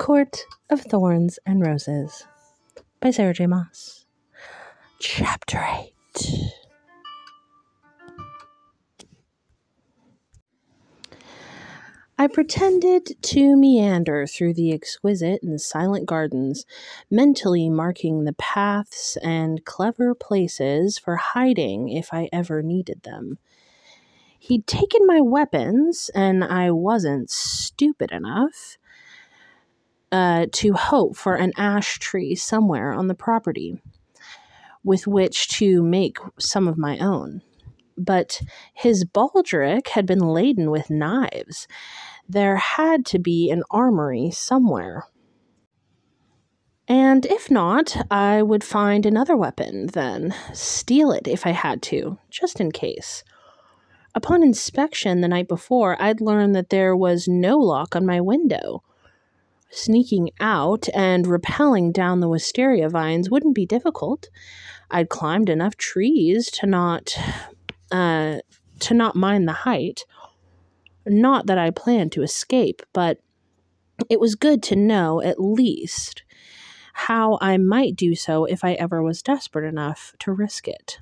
Court of Thorns and Roses by Sarah J. Maas. Chapter 8. I pretended to meander through the exquisite and silent gardens, mentally marking the paths and clever places for hiding if I ever needed them. He'd taken my weapons, and I wasn't stupid enough to hope for an ash tree somewhere on the property with which to make some of my own. But his baldric had been laden with knives. There had to be an armory somewhere. And if not, I would find another weapon then, steal it if I had to, just in case. Upon inspection the night before, I'd learned that there was no lock on my window. Sneaking out and rappelling down the wisteria vines wouldn't be difficult. I'd climbed enough trees to not mind the height. Not that I planned to escape, but it was good to know at least how I might do so if I ever was desperate enough to risk it.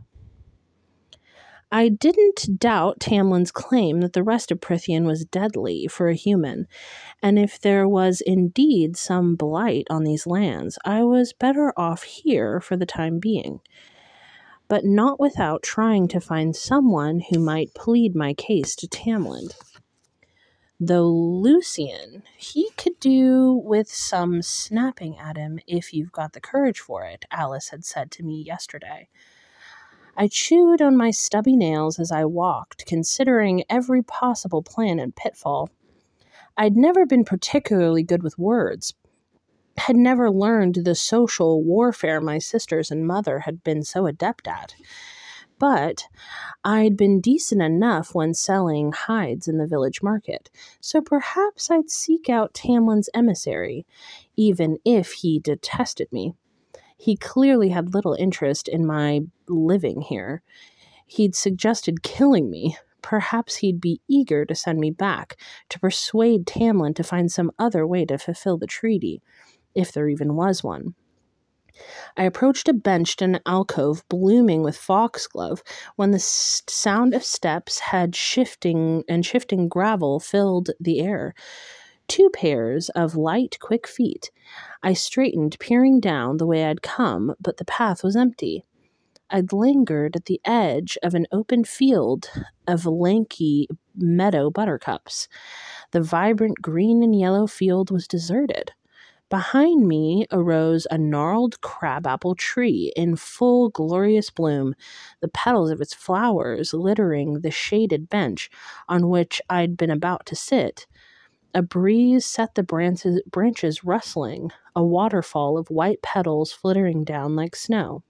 I didn't doubt Tamlin's claim that the rest of Prythian was deadly for a human, and if there was indeed some blight on these lands, I was better off here for the time being, but not without trying to find someone who might plead my case to Tamlin. Though Lucian, he could do with some snapping at him if you've got the courage for it, Alice had said to me yesterday. I chewed on my stubby nails as I walked, considering every possible plan and pitfall. I'd never been particularly good with words, had never learned the social warfare my sisters and mother had been so adept at. But I'd been decent enough when selling hides in the village market, so perhaps I'd seek out Tamlin's emissary, even if he detested me. He clearly had little interest in my living here. He'd suggested killing me. Perhaps he'd be eager to send me back, to persuade Tamlin to find some other way to fulfill the treaty, if there even was one. I approached a bench in an alcove blooming with foxglove when the sound of steps had shifting gravel filled the air. 2 pairs of light, quick feet. I straightened, peering down the way I'd come, but the path was empty. I'd lingered at the edge of an open field of lanky meadow buttercups. The vibrant green and yellow field was deserted. Behind me arose a gnarled crabapple tree in full glorious bloom, the petals of its flowers littering the shaded bench on which I'd been about to sit. A breeze set the branches rustling, a waterfall of white petals flittering down like snow.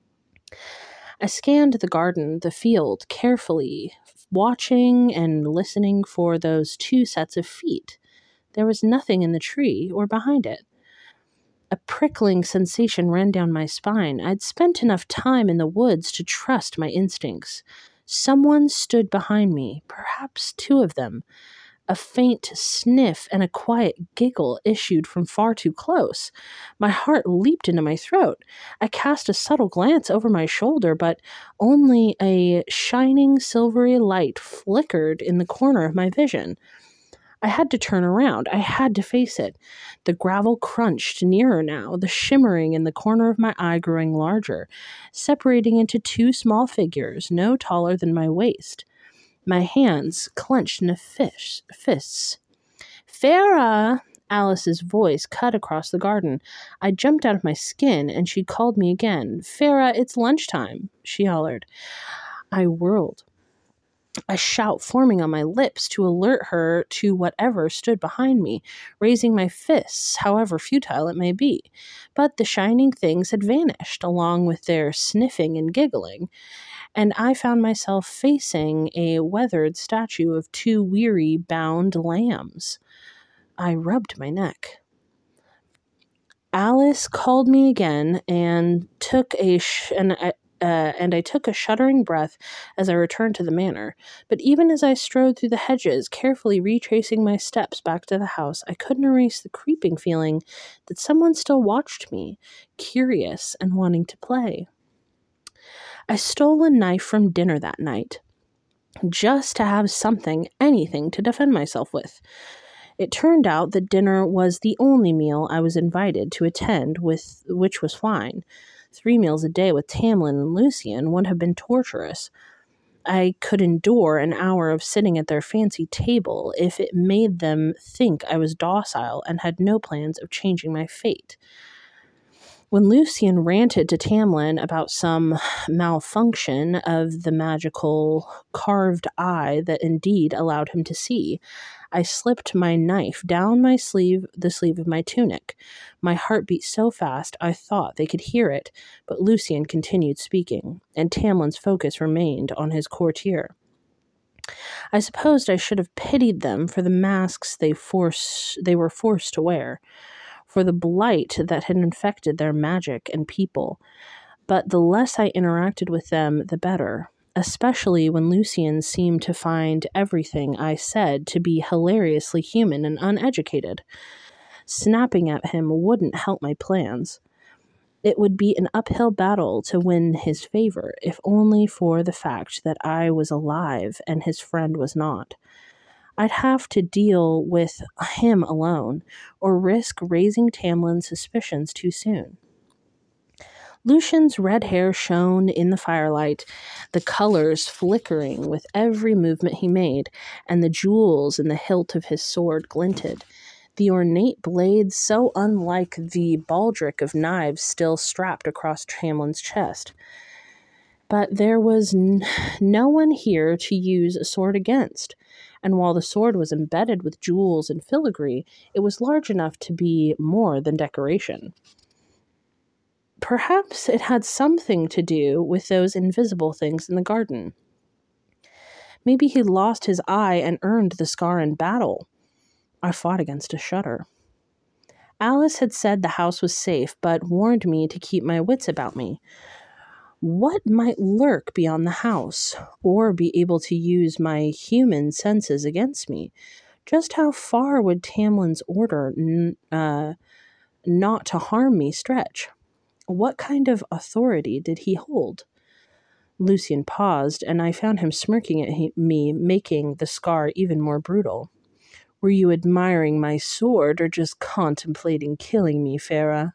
I scanned the garden, the field, carefully, watching and listening for those 2 sets of feet. There was nothing in the tree or behind it. A prickling sensation ran down my spine. I'd spent enough time in the woods to trust my instincts. Someone stood behind me, perhaps 2 of them. A faint sniff and a quiet giggle issued from far too close. My heart leaped into my throat. I cast a subtle glance over my shoulder, but only a shining silvery light flickered in the corner of my vision. I had to turn around. I had to face it. The gravel crunched nearer now, the shimmering in the corner of my eye growing larger, separating into 2 small figures, no taller than my waist. My hands clenched into fists. "Farah!" Alice's voice cut across the garden. I jumped out of my skin, and she called me again. "Farah, it's lunchtime," she hollered. I whirled, a shout forming on my lips to alert her to whatever stood behind me, raising my fists, however futile it may be. But the shining things had vanished, along with their sniffing and giggling, and I found myself facing a weathered statue of 2 weary, bound lambs. I rubbed my neck. Alice called me again and took a and I took a shuddering breath as I returned to the manor. But even as I strode through the hedges, carefully retracing my steps back to the house, I couldn't erase the creeping feeling that someone still watched me, curious and wanting to play. I stole a knife from dinner that night, just to have something, anything, to defend myself with. It turned out that dinner was the only meal I was invited to attend, which was fine. 3 meals a day with Tamlin and Lucian would have been torturous. I could endure an hour of sitting at their fancy table if it made them think I was docile and had no plans of changing my fate. When Lucian ranted to Tamlin about some malfunction of the magical carved eye that indeed allowed him to see, I slipped my knife down the sleeve of my tunic. My heart beat so fast I thought they could hear it, but Lucian continued speaking, and Tamlin's focus remained on his courtier. I supposed I should have pitied them for the masks they were forced to wear, for the blight that had infected their magic and people. But the less I interacted with them, the better, especially when Lucian seemed to find everything I said to be hilariously human and uneducated. Snapping at him wouldn't help my plans. It would be an uphill battle to win his favor, if only for the fact that I was alive and his friend was not. I'd have to deal with him alone, or risk raising Tamlin's suspicions too soon. Lucian's red hair shone in the firelight, the colors flickering with every movement he made, and the jewels in the hilt of his sword glinted. The ornate blade so unlike the baldric of knives still strapped across Tamlin's chest. But there was no one here to use a sword against, and while the sword was embedded with jewels and filigree, it was large enough to be more than decoration. Perhaps it had something to do with those invisible things in the garden. Maybe he lost his eye and earned the scar in battle. I fought against a shudder. Alice had said the house was safe, but warned me to keep my wits about me. What might lurk beyond the house, or be able to use my human senses against me? Just how far would Tamlin's order not to harm me stretch? What kind of authority did he hold? Lucian paused, and I found him smirking at me, making the scar even more brutal. Were you admiring my sword, or just contemplating killing me, Farah?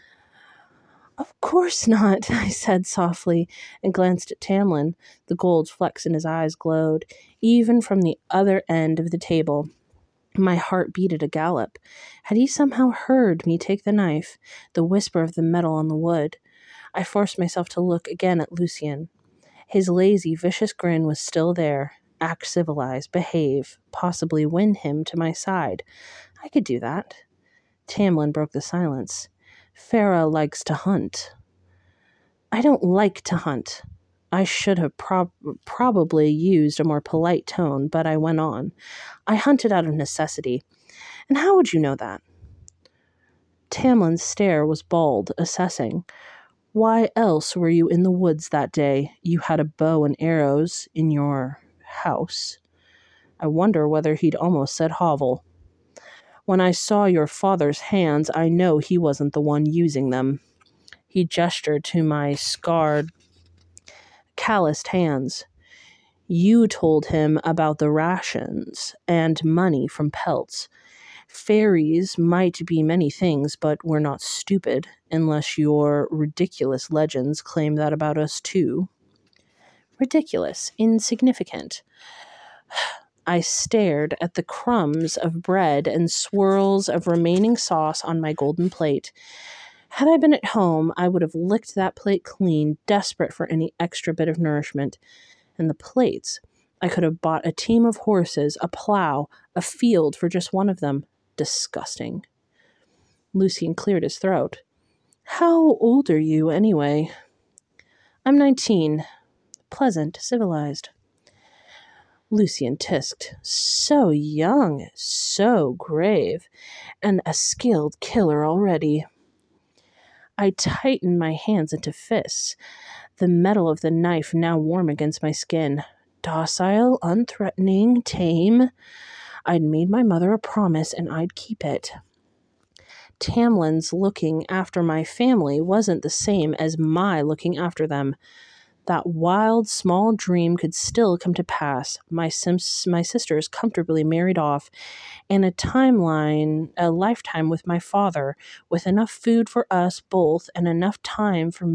Of course not, I said softly, and glanced at Tamlin. The gold flecks in his eyes glowed, even from the other end of the table. My heart beat at a gallop. Had he somehow heard me take the knife, the whisper of the metal on the wood? I forced myself to look again at Lucian. His lazy, vicious grin was still there. Act civilized, behave, possibly win him to my side. I could do that. Tamlin broke the silence. Farah likes to hunt. I don't like to hunt. I should have probably used a more polite tone, but I went on. I hunted out of necessity. And how would you know that? Tamlin's stare was bald, assessing. Why else were you in the woods that day? You had a bow and arrows in your house. I wonder whether he'd almost said hovel. When I saw your father's hands, I know he wasn't the one using them. He gestured to my scarred, calloused hands. You told him about the rations and money from pelts. Fairies might be many things, but we're not stupid, unless your ridiculous legends claim that about us too. Ridiculous, insignificant. I stared at the crumbs of bread and swirls of remaining sauce on my golden plate. Had I been at home, I would have licked that plate clean, desperate for any extra bit of nourishment. And the plates, I could have bought a team of horses, a plow, a field for just one of them. Disgusting. Lucian cleared his throat. How old are you, anyway? I'm 19. Pleasant, civilized. Lucian tisked. So young, so grave, and a skilled killer already. I tightened my hands into fists, the metal of the knife now warm against my skin. Docile, unthreatening, tame. I'd made my mother a promise, and I'd keep it. Tamlin's looking after my family wasn't the same as my looking after them. That wild, small dream could still come to pass. My sisters comfortably married off, and a lifetime with my father, with enough food for us both and enough time for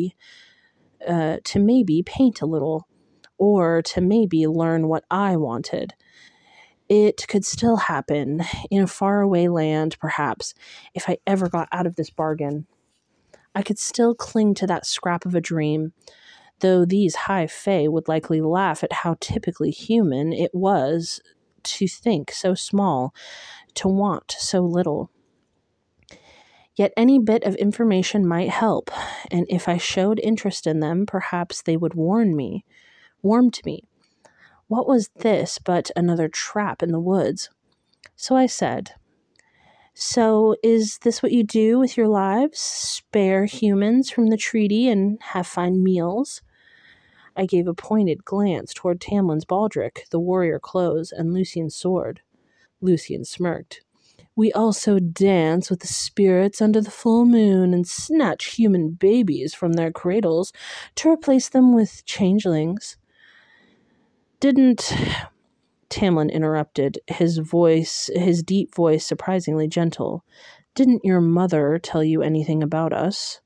to maybe paint a little, or to maybe learn what I wanted. It could still happen in a faraway land, perhaps, if I ever got out of this bargain. I could still cling to that scrap of a dream, though these high fae would likely laugh at how typically human it was to think so small, to want so little. Yet any bit of information might help, and if I showed interest in them, perhaps they would warm to me. What was this but another trap in the woods? So I said, "So is this what you do with your lives? Spare humans from the treaty and have fine meals?" I gave a pointed glance toward Tamlin's baldric, the warrior clothes, and Lucien's sword. Lucien smirked. "We also dance with the spirits under the full moon and snatch human babies from their cradles to replace them with changelings." Didn't, Tamlin interrupted, his deep voice surprisingly gentle. "Didn't your mother tell you anything about us?"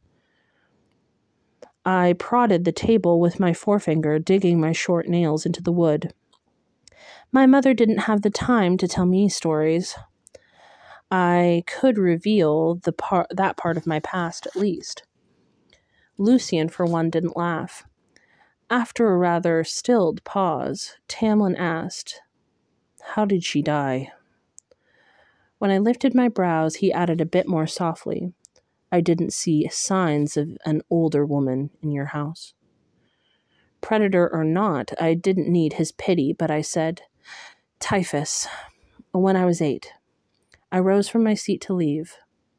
I prodded the table with my forefinger, digging my short nails into the wood. "My mother didn't have the time to tell me stories." I could reveal that part of my past, at least. Lucien, for one, didn't laugh. After a rather stilled pause, Tamlin asked, "How did she die?" When I lifted my brows, he added a bit more softly, "I didn't see signs of an older woman in your house." Predator or not, I didn't need his pity, but I said, "Typhus, when I was 8. I rose from my seat to leave.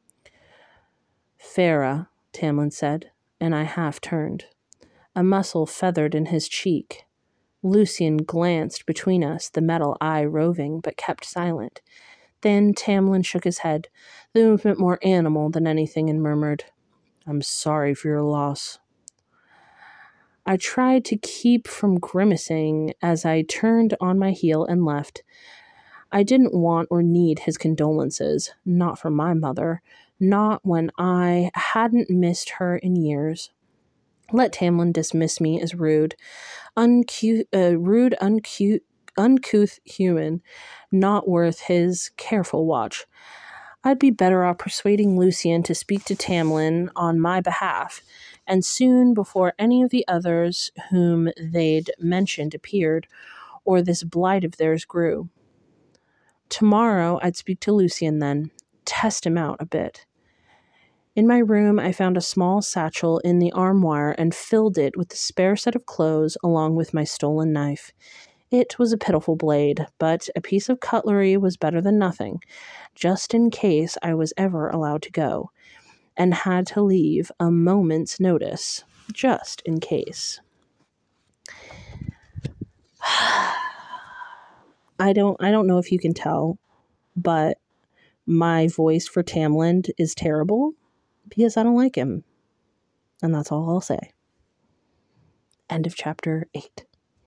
"Farah," Tamlin said, and I half turned. A muscle feathered in his cheek. Lucien glanced between us, the metal eye roving, but kept silent. Then Tamlin shook his head, the movement more animal than anything, and murmured, "I'm sorry for your loss." I tried to keep from grimacing as I turned on my heel and left. I didn't want or need his condolences, not from my mother, not when I hadn't missed her in years. Let Tamlin dismiss me as uncouth human, not worth his careful watch. I'd be better off persuading Lucien to speak to Tamlin on my behalf, and soon before any of the others whom they'd mentioned appeared, or this blight of theirs grew. Tomorrow I'd speak to Lucien then, test him out a bit. In my room, I found a small satchel in the armoire and filled it with the spare set of clothes along with my stolen knife. It was a pitiful blade, but a piece of cutlery was better than nothing, just in case I was ever allowed to go, and had to leave a moment's notice, just in case. I don't know if you can tell, but my voice for Tamlin is terrible because I don't like him. And that's all I'll say. End of chapter 8.